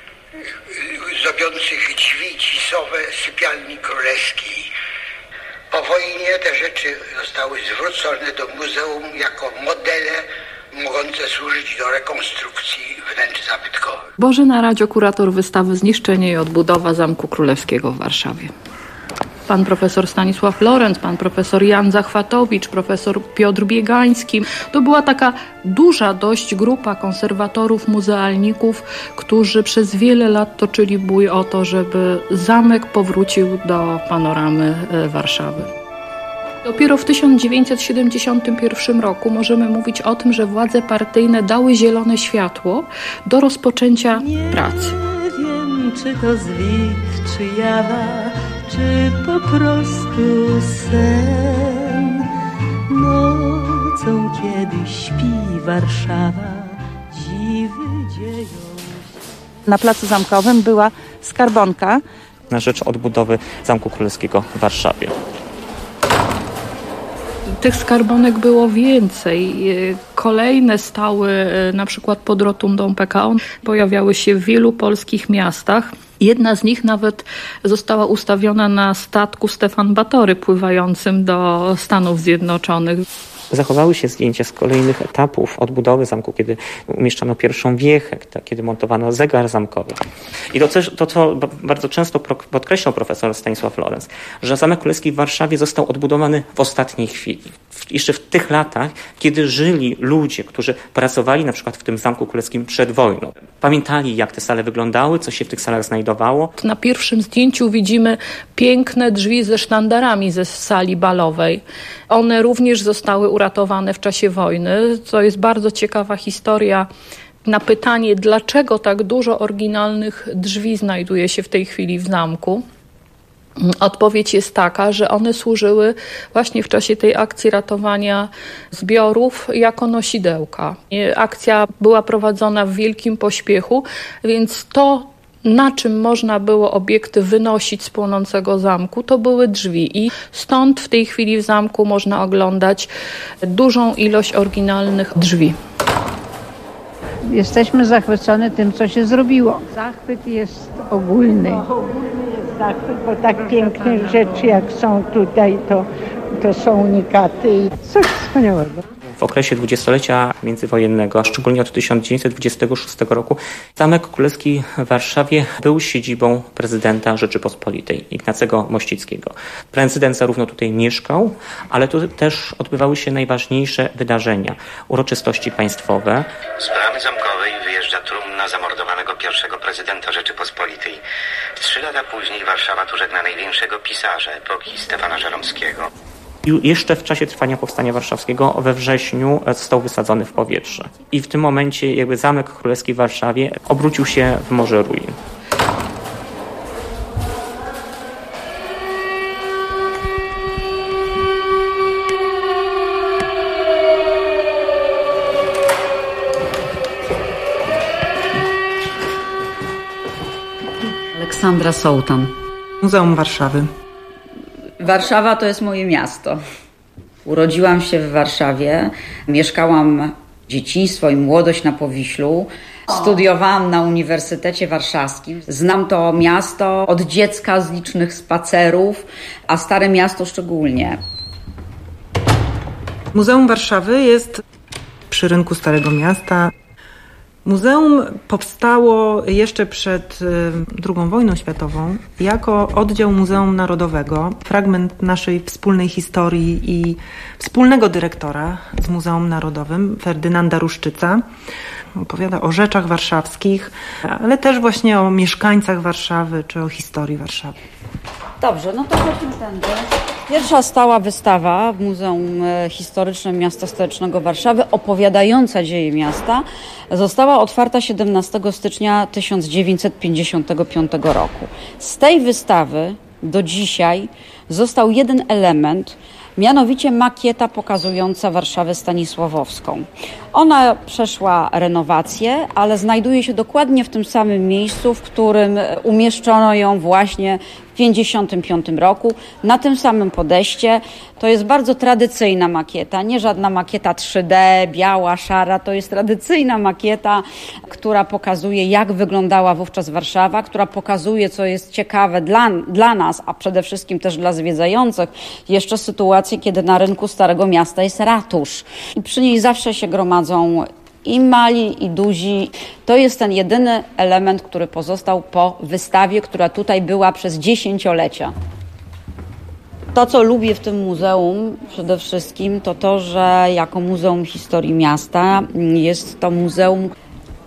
zdobiących drzwi cisowe sypialni królewskiej. Po wojnie te rzeczy zostały zwrócone do muzeum jako modele mogące służyć do rekonstrukcji wnętrz zabytkowych. Bożena Radzio, kurator wystawy Zniszczenie i odbudowa Zamku Królewskiego w Warszawie. Pan profesor Stanisław Lorenz, pan profesor Jan Zachwatowicz, profesor Piotr Biegański. To była taka duża dość grupa konserwatorów, muzealników, którzy przez wiele lat toczyli bój o to, żeby zamek powrócił do panoramy Warszawy. Dopiero w 1971 roku możemy mówić o tym, że władze partyjne dały zielone światło do rozpoczęcia pracy. Nie wiem, czy to zwit, czy jawa, czy po prostu sen. Nocą, kiedy śpi Warszawa, dziwy dzieją się. Na Placu Zamkowym była skarbonka na rzecz odbudowy Zamku Królewskiego w Warszawie. Tych skarbonek było więcej. Kolejne stały na przykład pod rotundą PKO. Pojawiały się w wielu polskich miastach. Jedna z nich nawet została ustawiona na statku Stefan Batory pływającym do Stanów Zjednoczonych. Zachowały się zdjęcia z kolejnych etapów odbudowy zamku, kiedy umieszczano pierwszą wiechę, kiedy montowano zegar zamkowy. I to, co bardzo często podkreślał profesor Stanisław Lorenz, że Zamek Królewski w Warszawie został odbudowany w ostatniej chwili. Jeszcze w tych latach, kiedy żyli ludzie, którzy pracowali na przykład w tym Zamku Królewskim przed wojną. Pamiętali, jak te sale wyglądały, co się w tych salach znajdowało. Na pierwszym zdjęciu widzimy piękne drzwi ze sztandarami ze sali balowej. One również zostały uratowane w czasie wojny, co jest bardzo ciekawa historia. Na pytanie, dlaczego tak dużo oryginalnych drzwi znajduje się w tej chwili w zamku, odpowiedź jest taka, że one służyły właśnie w czasie tej akcji ratowania zbiorów jako nosidełka. Akcja była prowadzona w wielkim pośpiechu, więc to, na czym można było obiekty wynosić z płonącego zamku, to były drzwi. I stąd w tej chwili w zamku można oglądać dużą ilość oryginalnych drzwi. Jesteśmy zachwycone tym, co się zrobiło. Zachwyt jest ogólny. Ogólny jest zachwyt, bo tak piękne rzeczy jak są tutaj, to są unikaty. Coś wspaniałego. W okresie dwudziestolecia międzywojennego, a szczególnie od 1926 roku, Zamek Królewski w Warszawie był siedzibą prezydenta Rzeczypospolitej, Ignacego Mościckiego. Prezydent zarówno tutaj mieszkał, ale tu też odbywały się najważniejsze wydarzenia, uroczystości państwowe. Z bramy zamkowej wyjeżdża trumna zamordowanego pierwszego prezydenta Rzeczypospolitej. 3 lata później Warszawa tu żegna największego pisarza epoki Stefana Żeromskiego. I jeszcze w czasie trwania Powstania Warszawskiego we wrześniu został wysadzony w powietrze. I w tym momencie jakby Zamek Królewski w Warszawie obrócił się w morze ruin. Aleksandra Sołtan. Muzeum Warszawy. Warszawa to jest moje miasto. Urodziłam się w Warszawie, mieszkałam dzieciństwo i młodość na Powiślu. Studiowałam na Uniwersytecie Warszawskim. Znam to miasto od dziecka z licznych spacerów, a Stare Miasto szczególnie. Muzeum Warszawy jest przy rynku Starego Miasta. Muzeum powstało jeszcze przed II wojną światową jako oddział Muzeum Narodowego, fragment naszej wspólnej historii i wspólnego dyrektora z Muzeum Narodowym, Ferdynanda Ruszczyca. Opowiada o rzeczach warszawskich, ale też właśnie o mieszkańcach Warszawy czy o historii Warszawy. Dobrze, no to chodźmy tędy. Pierwsza stała wystawa w Muzeum Historycznym Miasta Stołecznego Warszawy, opowiadająca dzieje miasta, została otwarta 17 stycznia 1955 roku. Z tej wystawy do dzisiaj został jeden element, mianowicie makieta pokazująca Warszawę Stanisławowską. Ona przeszła renowację, ale znajduje się dokładnie w tym samym miejscu, w którym umieszczono ją właśnie w 1955 roku, na tym samym podejście. To jest bardzo tradycyjna makieta, nie żadna makieta 3D, biała, szara. To jest tradycyjna makieta, która pokazuje, jak wyglądała wówczas Warszawa, która pokazuje, co jest ciekawe dla nas, a przede wszystkim też dla zwiedzających, jeszcze sytuację, kiedy na rynku Starego Miasta jest ratusz. I przy niej zawsze się gromadzą i mali, i duzi. To jest ten jedyny element, który pozostał po wystawie, która tutaj była przez dziesięciolecia. To, co lubię w tym muzeum przede wszystkim, to to, że jako Muzeum Historii Miasta jest to muzeum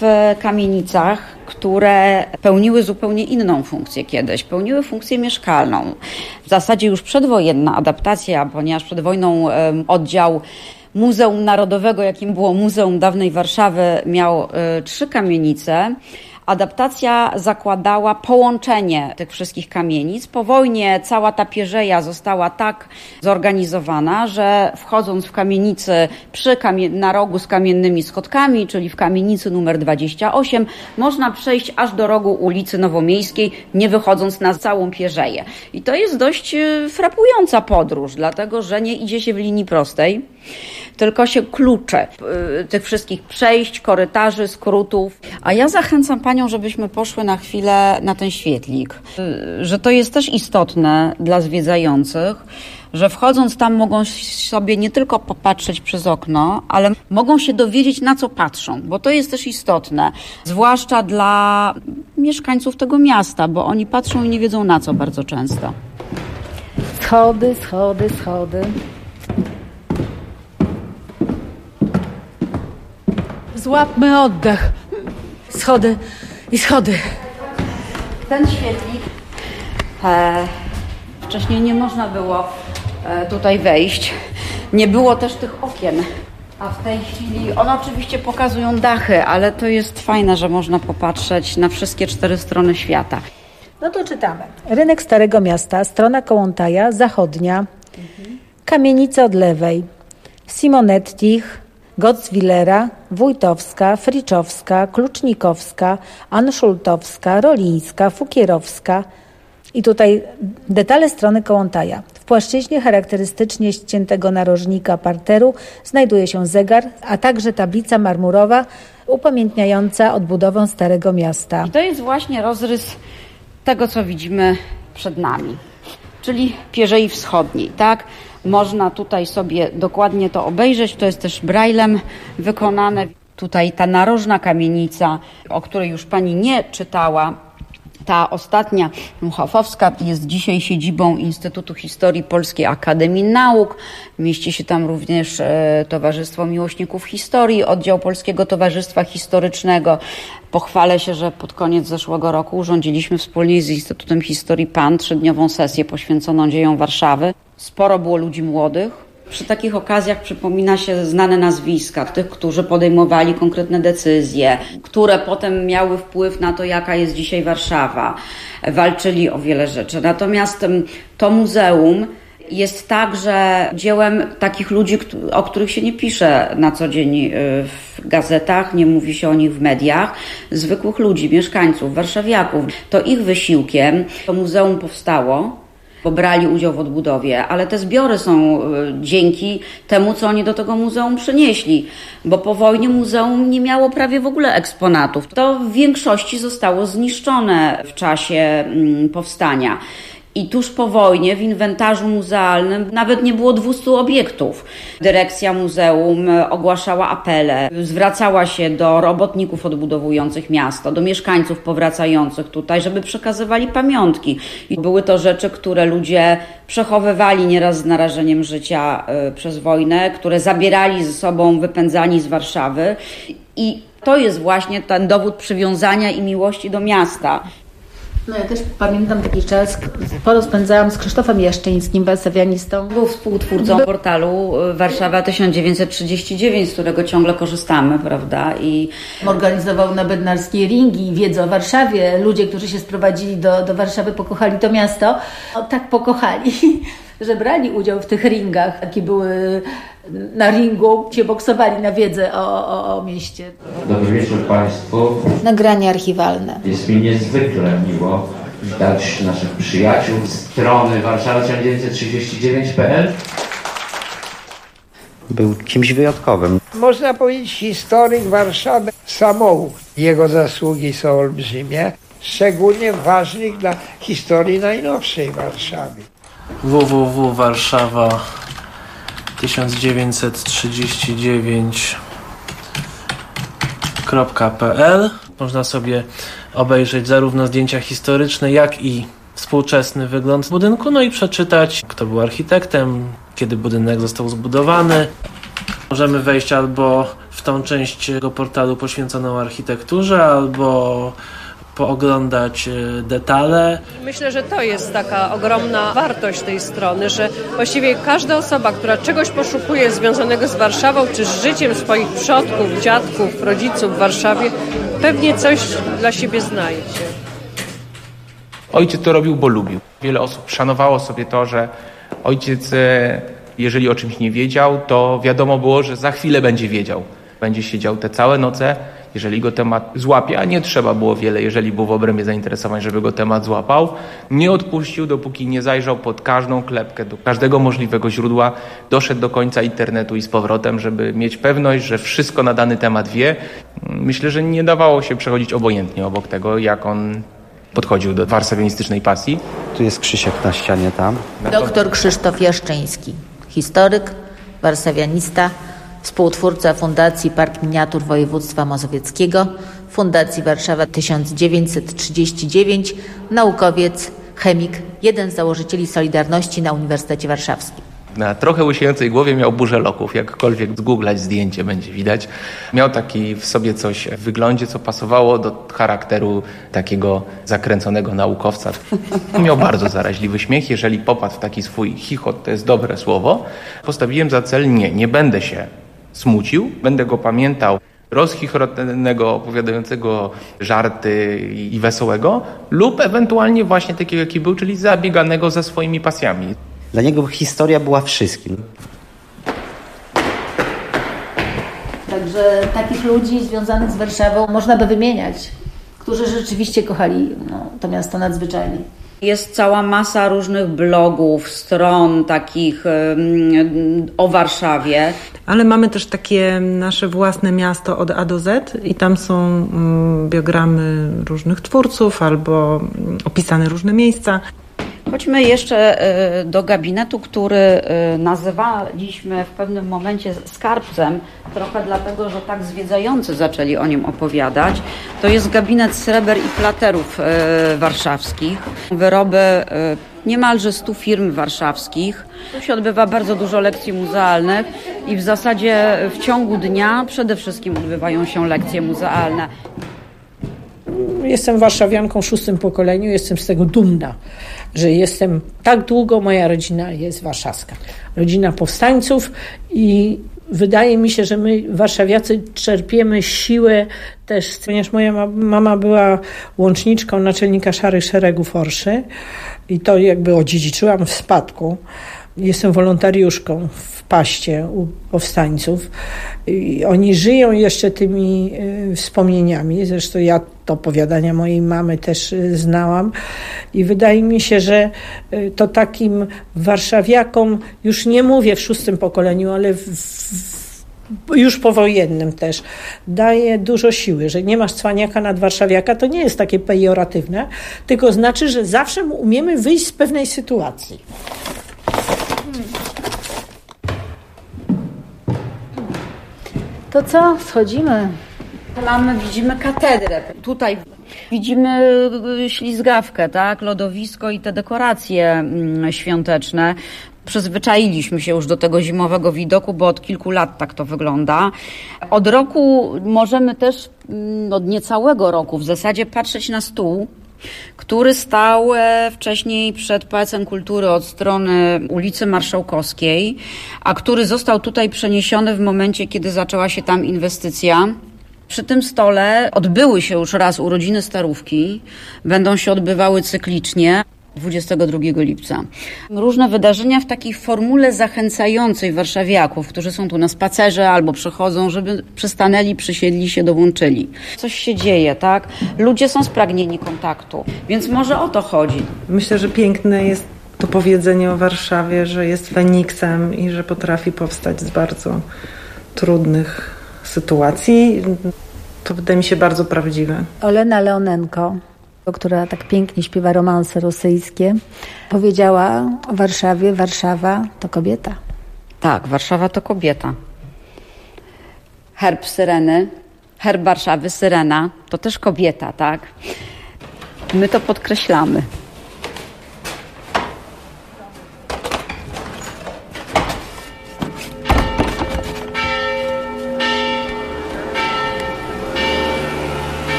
w kamienicach, które pełniły zupełnie inną funkcję kiedyś. Pełniły funkcję mieszkalną. W zasadzie już przedwojenna adaptacja, ponieważ przed wojną oddział Muzeum Narodowego, jakim było Muzeum Dawnej Warszawy, miał 3 kamienice. Adaptacja zakładała połączenie tych wszystkich kamienic. Po wojnie cała ta pierzeja została tak zorganizowana, że wchodząc w kamienicy na rogu z kamiennymi schodkami, czyli w kamienicy numer 28, można przejść aż do rogu ulicy Nowomiejskiej, nie wychodząc na całą pierzeję. I to jest dość frapująca podróż, dlatego że nie idzie się w linii prostej, tylko się klucze tych wszystkich przejść, korytarzy, skrótów. A ja zachęcam panią, żebyśmy poszły na chwilę na ten świetlik. Że to jest też istotne dla zwiedzających, że wchodząc tam mogą sobie nie tylko popatrzeć przez okno, ale mogą się dowiedzieć, na co patrzą, bo to jest też istotne, zwłaszcza dla mieszkańców tego miasta, bo oni patrzą i nie wiedzą na co bardzo często. Schody, schody, schody. Złapmy oddech. Schody i schody. Ten świetlik, wcześniej nie można było tutaj wejść. Nie było też tych okien. A w tej chwili, one oczywiście pokazują dachy, ale to jest fajne, że można popatrzeć na wszystkie 4 strony świata. No to czytamy. Rynek Starego Miasta, strona Kołłątaja, zachodnia, kamienice od lewej, Simonettich, Gottswillera, Wójtowska, Friczowska, Klucznikowska, Anszultowska, Rolińska, Fukierowska i tutaj detale strony Kołłątaja. W płaszczyźnie charakterystycznie ściętego narożnika parteru znajduje się zegar, a także tablica marmurowa upamiętniająca odbudowę Starego Miasta. I to jest właśnie rozrys tego, co widzimy przed nami, czyli Pierzei Wschodniej, tak? Można tutaj sobie dokładnie to obejrzeć, to jest też braillem wykonane. Tutaj ta narożna kamienica, o której już pani nie czytała, ta ostatnia, Muchafowska, jest dzisiaj siedzibą Instytutu Historii Polskiej Akademii Nauk. Mieści się tam również Towarzystwo Miłośników Historii, oddział Polskiego Towarzystwa Historycznego. Pochwalę się, że pod koniec zeszłego roku urządziliśmy wspólnie z Instytutem Historii PAN 3-dniową sesję poświęconą dziejom Warszawy. Sporo było ludzi młodych. Przy takich okazjach przypomina się znane nazwiska tych, którzy podejmowali konkretne decyzje, które potem miały wpływ na to, jaka jest dzisiaj Warszawa. Walczyli o wiele rzeczy. Natomiast to muzeum jest także dziełem takich ludzi, o których się nie pisze na co dzień w gazetach, nie mówi się o nich w mediach, zwykłych ludzi, mieszkańców, warszawiaków. To ich wysiłkiem to muzeum powstało, bo brali udział w odbudowie, ale te zbiory są dzięki temu, co oni do tego muzeum przynieśli, bo po wojnie muzeum nie miało prawie w ogóle eksponatów. To w większości zostało zniszczone w czasie powstania. I tuż po wojnie w inwentarzu muzealnym nawet nie było 200 obiektów. Dyrekcja muzeum ogłaszała apele, zwracała się do robotników odbudowujących miasto, do mieszkańców powracających tutaj, żeby przekazywali pamiątki. I były to rzeczy, które ludzie przechowywali nieraz z narażeniem życia przez wojnę, które zabierali ze sobą wypędzani z Warszawy. I to jest właśnie ten dowód przywiązania i miłości do miasta. No ja też pamiętam taki czas, sporo spędzałam z Krzysztofem Jaszczyńskim, warszawianistą. Był współtwórcą portalu Warszawa 1939, z którego ciągle korzystamy, prawda? I organizował na bednarskiej ringi wiedzę o Warszawie. Ludzie, którzy się sprowadzili do Warszawy, pokochali to miasto. O, tak pokochali, że brali udział w tych ringach, takie były na ringu, się boksowali na wiedzę o mieście. Dobry wieczór Państwu. Nagranie archiwalne. Jest mi niezwykle miło witać naszych przyjaciół z strony warszawa1939.pl. Był kimś wyjątkowym. Można powiedzieć, historyk Warszawy samouk. Jego zasługi są olbrzymie, szczególnie ważnych dla historii najnowszej Warszawy. www.warszawa1939.pl. Można sobie obejrzeć zarówno zdjęcia historyczne, jak i współczesny wygląd budynku, no i przeczytać, kto był architektem, kiedy budynek został zbudowany. Możemy wejść albo w w tą część tego portalu poświęconą architekturze albo pooglądać detale. Myślę, że to jest taka ogromna wartość tej strony, że właściwie każda osoba, która czegoś poszukuje związanego z Warszawą, czy z życiem swoich przodków, dziadków, rodziców w Warszawie, pewnie coś dla siebie znajdzie. Ojciec to robił, bo lubił. Wiele osób szanowało sobie to, że ojciec, jeżeli o czymś nie wiedział, to wiadomo było, że za chwilę będzie wiedział. Będzie siedział te całe noce, jeżeli go temat złapie, a nie trzeba było wiele, jeżeli był w obrębie zainteresowań, żeby go temat złapał. Nie odpuścił, dopóki nie zajrzał pod każdą klepkę, do każdego możliwego źródła, doszedł do końca internetu i z powrotem, żeby mieć pewność, że wszystko na dany temat wie. Myślę, że nie dawało się przechodzić obojętnie obok tego, jak on podchodził do warszawianistycznej pasji. Tu jest Krzysiek na ścianie tam. Doktor Krzysztof Jaszczyński, historyk, warszawianista, współtwórca Fundacji Park Miniatur Województwa Mazowieckiego, Fundacji Warszawa 1939, naukowiec, chemik, jeden z założycieli Solidarności na Uniwersytecie Warszawskim. Na trochę łysiejącej głowie miał burzę loków, jakkolwiek zgooglać zdjęcie będzie widać. Miał taki w sobie coś w wyglądzie, co pasowało do charakteru takiego zakręconego naukowca. Miał bardzo zaraźliwy śmiech, jeżeli popadł w taki swój chichot, to jest dobre słowo. Postawiłem za cel nie będę się smucił, będę go pamiętał rozchichrotanego, opowiadającego żarty i wesołego lub ewentualnie właśnie takiego, jaki był, czyli zabieganego za swoimi pasjami. Dla niego historia była wszystkim. Także takich ludzi związanych z Warszawą można by wymieniać, którzy rzeczywiście kochali to miasto nadzwyczajnie. Jest cała masa różnych blogów, stron takich o Warszawie. Ale mamy też takie nasze własne miasto od A do Z i tam są biogramy różnych twórców albo opisane różne miejsca. Chodźmy jeszcze do gabinetu, który nazywaliśmy w pewnym momencie skarbcem, trochę dlatego, że tak zwiedzający zaczęli o nim opowiadać. To jest gabinet sreber i platerów warszawskich, wyroby niemalże 100 firm warszawskich. Tu się odbywa bardzo dużo lekcji muzealnych i w zasadzie w ciągu dnia przede wszystkim odbywają się lekcje muzealne. Jestem warszawianką w 6. pokoleniu, jestem z tego dumna, że jestem tak długo, moja rodzina jest warszawska. Rodzina powstańców i wydaje mi się, że my warszawiacy czerpiemy siłę też, ponieważ moja mama była łączniczką naczelnika Szarych Szeregów Orszy i to jakby odziedziczyłam w spadku. Jestem wolontariuszką w Paście u powstańców i oni żyją jeszcze tymi wspomnieniami. Zresztą ja to opowiadania mojej mamy też znałam i wydaje mi się, że to takim warszawiakom, już nie mówię w 6. pokoleniu, ale już powojennym też, daje dużo siły, że nie masz cwaniaka nad warszawiaka, to nie jest takie pejoratywne, tylko znaczy, że zawsze umiemy wyjść z pewnej sytuacji. To co? Schodzimy. Widzimy katedrę. Tutaj widzimy ślizgawkę, tak? Lodowisko i te dekoracje świąteczne. Przyzwyczailiśmy się już do tego zimowego widoku, bo od kilku lat tak to wygląda. Od roku możemy też, od niecałego roku w zasadzie patrzeć na stół, który stał wcześniej przed Pałacem Kultury od strony ulicy Marszałkowskiej, a który został tutaj przeniesiony w momencie, kiedy zaczęła się tam inwestycja. Przy tym stole odbyły się już raz urodziny Starówki, będą się odbywały cyklicznie 22 lipca. Różne wydarzenia w takiej formule zachęcającej warszawiaków, którzy są tu na spacerze albo przychodzą, żeby przystanęli, przysiedli się, dołączyli. Coś się dzieje, tak? Ludzie są spragnieni kontaktu, więc może o to chodzi. Myślę, że piękne jest to powiedzenie o Warszawie, że jest Feniksem i że potrafi powstać z bardzo trudnych sytuacji. To wydaje mi się bardzo prawdziwe. Olena Leonenko, która tak pięknie śpiewa romanse rosyjskie, powiedziała o Warszawie: Warszawa to kobieta. Tak, Warszawa to kobieta. Herb Syreny, herb Warszawy, syrena, to też kobieta, tak? My to podkreślamy.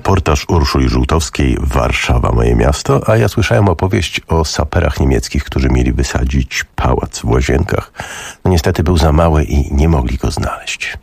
reportaż Urszuli Żółtowskiej Warszawa, moje miasto, a ja słyszałem opowieść o saperach niemieckich, którzy mieli wysadzić pałac w Łazienkach. No niestety był za mały i nie mogli go znaleźć.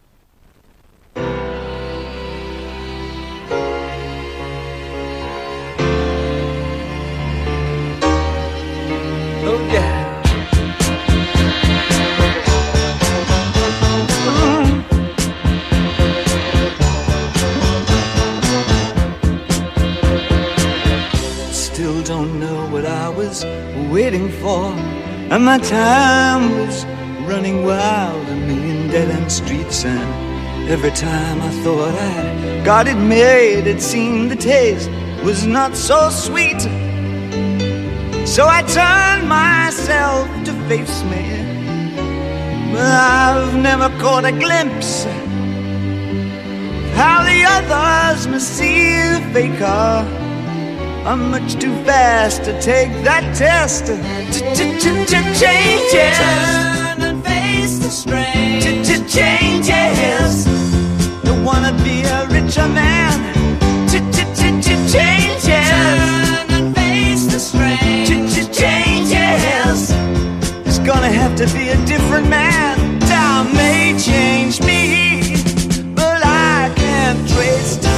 Waiting for, and my time was running wild, a million dead-end streets, and every time I thought I'd got it made, it seemed the taste was not so sweet. So I turned myself to face me, but I've never caught a glimpse of how the others must see the faker. I'm much too fast to take that test. Changes. Turn and face the strain. Changes. Don't wanna be a richer man. Changes. Turn and face the strain. Changes. It's gonna have to be a different man. Time may change me, but I can't trace time.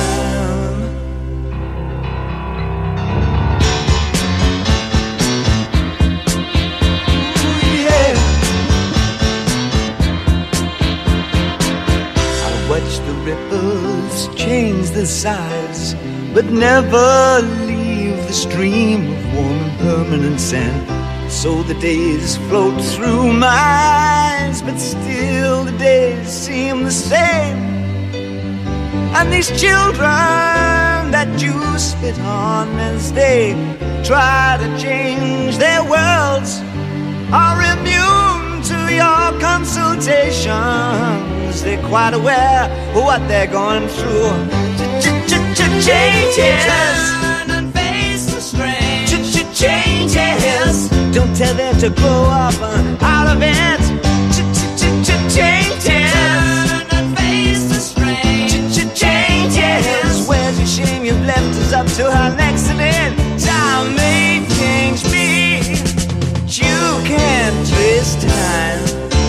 Ripples change the size, but never leave the stream of warm and permanent sand. So the days float through my eyes, but still the days seem the same. And these children that you spit on as they try to change their worlds are immune to your consultation. They're quite aware of what they're going through. Changes. Turn and face the strain. Changes. Don't tell them to grow up out of it. Changes. Turn and face the strain. Changes. Where's your shame you've left us up to our next event? Time may change me. You can't trace time.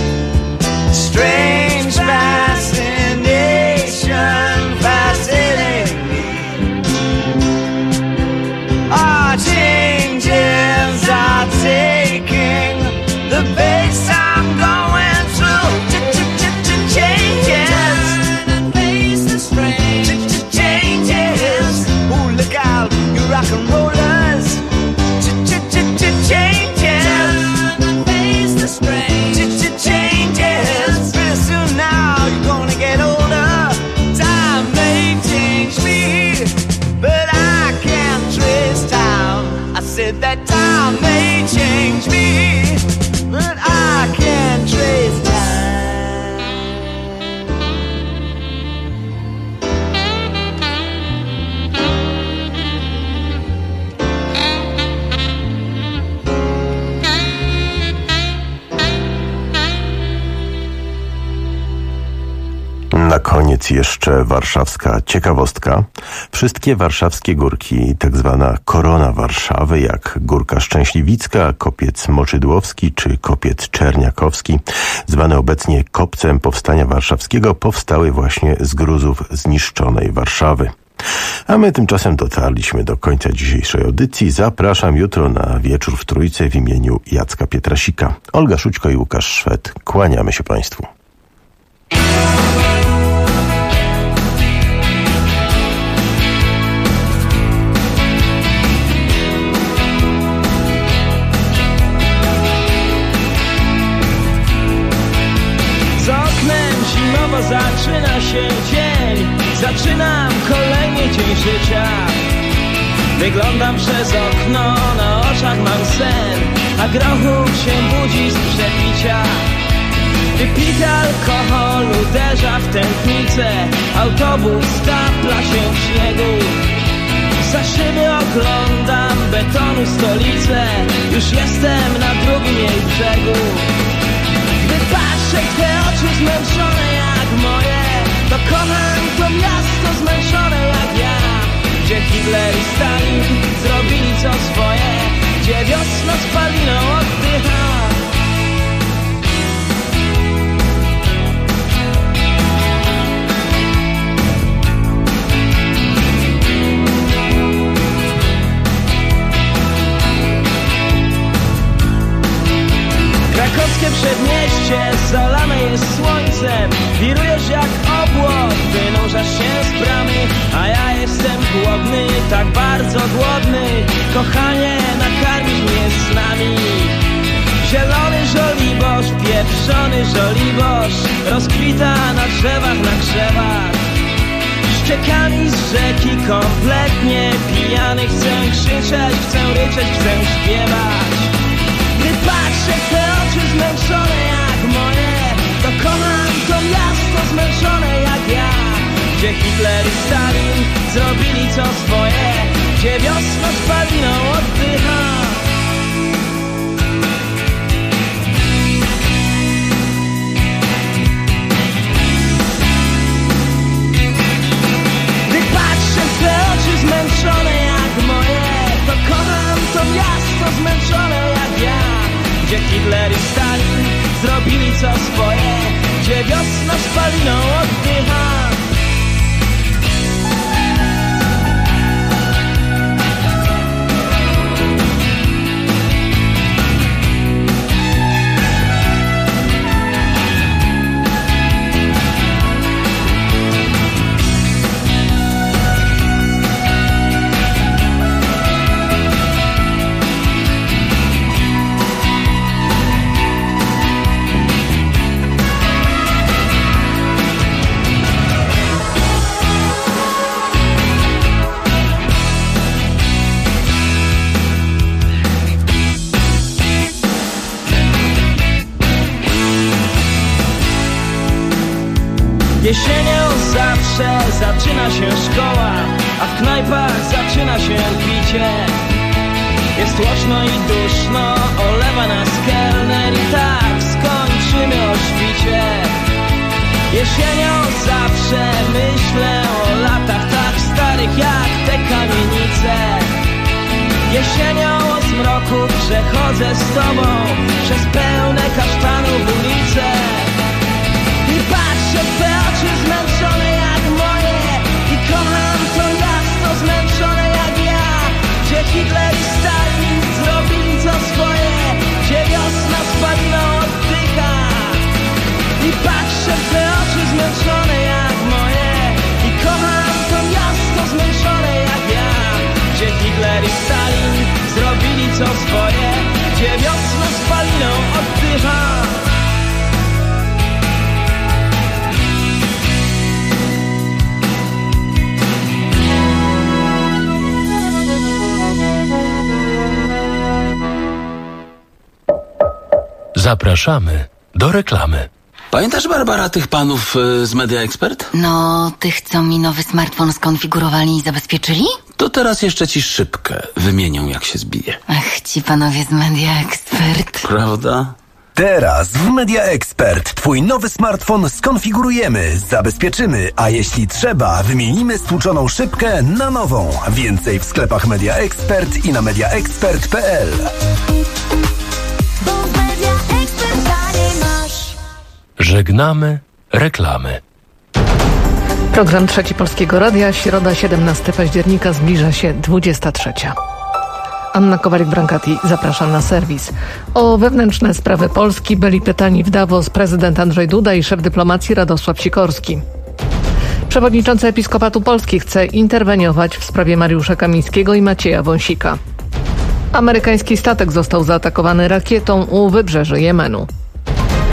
Strange fascination, fascinating me. Our changes are taking the pace I'm going through. Changes. Turn and face the strain. Changes. Oh, look out, you rock and rollers. Changes. Turn and face the strain. That time may change me, but I can't trace Na koniec jeszcze warszawska ciekawostka. Wszystkie warszawskie górki, tak zwana korona Warszawy, jak Górka Szczęśliwicka, Kopiec Moczydłowski czy Kopiec Czerniakowski, zwane obecnie Kopcem Powstania Warszawskiego, powstały właśnie z gruzów zniszczonej Warszawy. A my tymczasem dotarliśmy do końca dzisiejszej audycji. Zapraszam jutro na Wieczór w Trójce w imieniu Jacka Pietrasika. Olga Szućko i Łukasz Szwed. Kłaniamy się Państwu. Zaczyna się dzień, zaczynam kolejny dzień życia. Wyglądam przez okno, na oczach mam sen, a grochu się budzi z przepicia. Wypity alkohol uderza w tętnicę, autobus stapla się w śniegu. Za szyby oglądam betonu stolicę, już jestem na drugim jej brzegu. Gdy patrzę w te oczy zmęczone jak moje, to kocham to miasto zmęczone jak ja. gdzie Hitler i Stalin zrobili co swoje, gdzie wiosna spaliną oddycha. Krakowskie przedmieście zalane jest słońcem, wirujesz jak obłok, wynurzasz się z bramy, a ja jestem głodny, tak bardzo głodny. Kochanie, nakarmisz mnie snami. Zielony żoliborz, pieprzony żoliborz rozkwita na drzewach. Ściekami z rzeki kompletnie pijany, chcę krzyczeć, chcę ryczeć, chcę śpiewać. Gdy patrzę w te oczy zmęczone jak moje, to kocham to miasto zmęczone jak ja, gdzie Hitler i Stalin zrobili co swoje, gdzie wiosna spaliną oddycha. Gdy patrzę w te oczy zmęczone jak moje, to kocham to miasto zmęczone jak ja, gdzie Hitler i Stalin zrobili co swoje, gdzie wiosna spaliną oddycha. Jesienią zawsze zaczyna się szkoła, a w knajpach zaczyna się picie. Jest tłoczno i duszno, olewa nas kelner i tak skończymy o świcie. Jesienią zawsze myślę o latach tak starych jak te kamienice. Jesienią o zmroku przechodzę z tobą przez pełne kasztanów ulice. I patrzę w te oczy zmęczone jak moje i kocham to miasto zmęczone jak ja, gdzie Hitler i Stalin zrobili co swoje, gdzie wiosna spaliną oddycha. I patrzę w te oczy zmęczone jak moje i kocham to miasto zmęczone jak ja, gdzie Hitler i Stalin zrobili co swoje, gdzie wiosna spaliną oddycha. Zapraszamy do reklamy. Pamiętasz, Barbara, tych panów z Media Expert? No, tych, co mi nowy smartfon skonfigurowali i zabezpieczyli? To teraz jeszcze ci szybkę wymienią, jak się zbije. Ach, ci panowie z Media Expert. Prawda? Teraz w Media Expert twój nowy smartfon skonfigurujemy, zabezpieczymy, a jeśli trzeba, wymienimy stłuczoną szybkę na nową. Więcej w sklepach Media Expert i na mediaexpert.pl. Żegnamy reklamy. Program Trzeci Polskiego Radia, środa 17 października, zbliża się 23. Anna Kowalik-Brankati, zapraszam na serwis. O wewnętrzne sprawy Polski byli pytani w Davos prezydent Andrzej Duda i szef dyplomacji Radosław Sikorski. Przewodniczący Episkopatu Polski chce interweniować w sprawie Mariusza Kamińskiego i Macieja Wąsika. Amerykański statek został zaatakowany rakietą u wybrzeży Jemenu.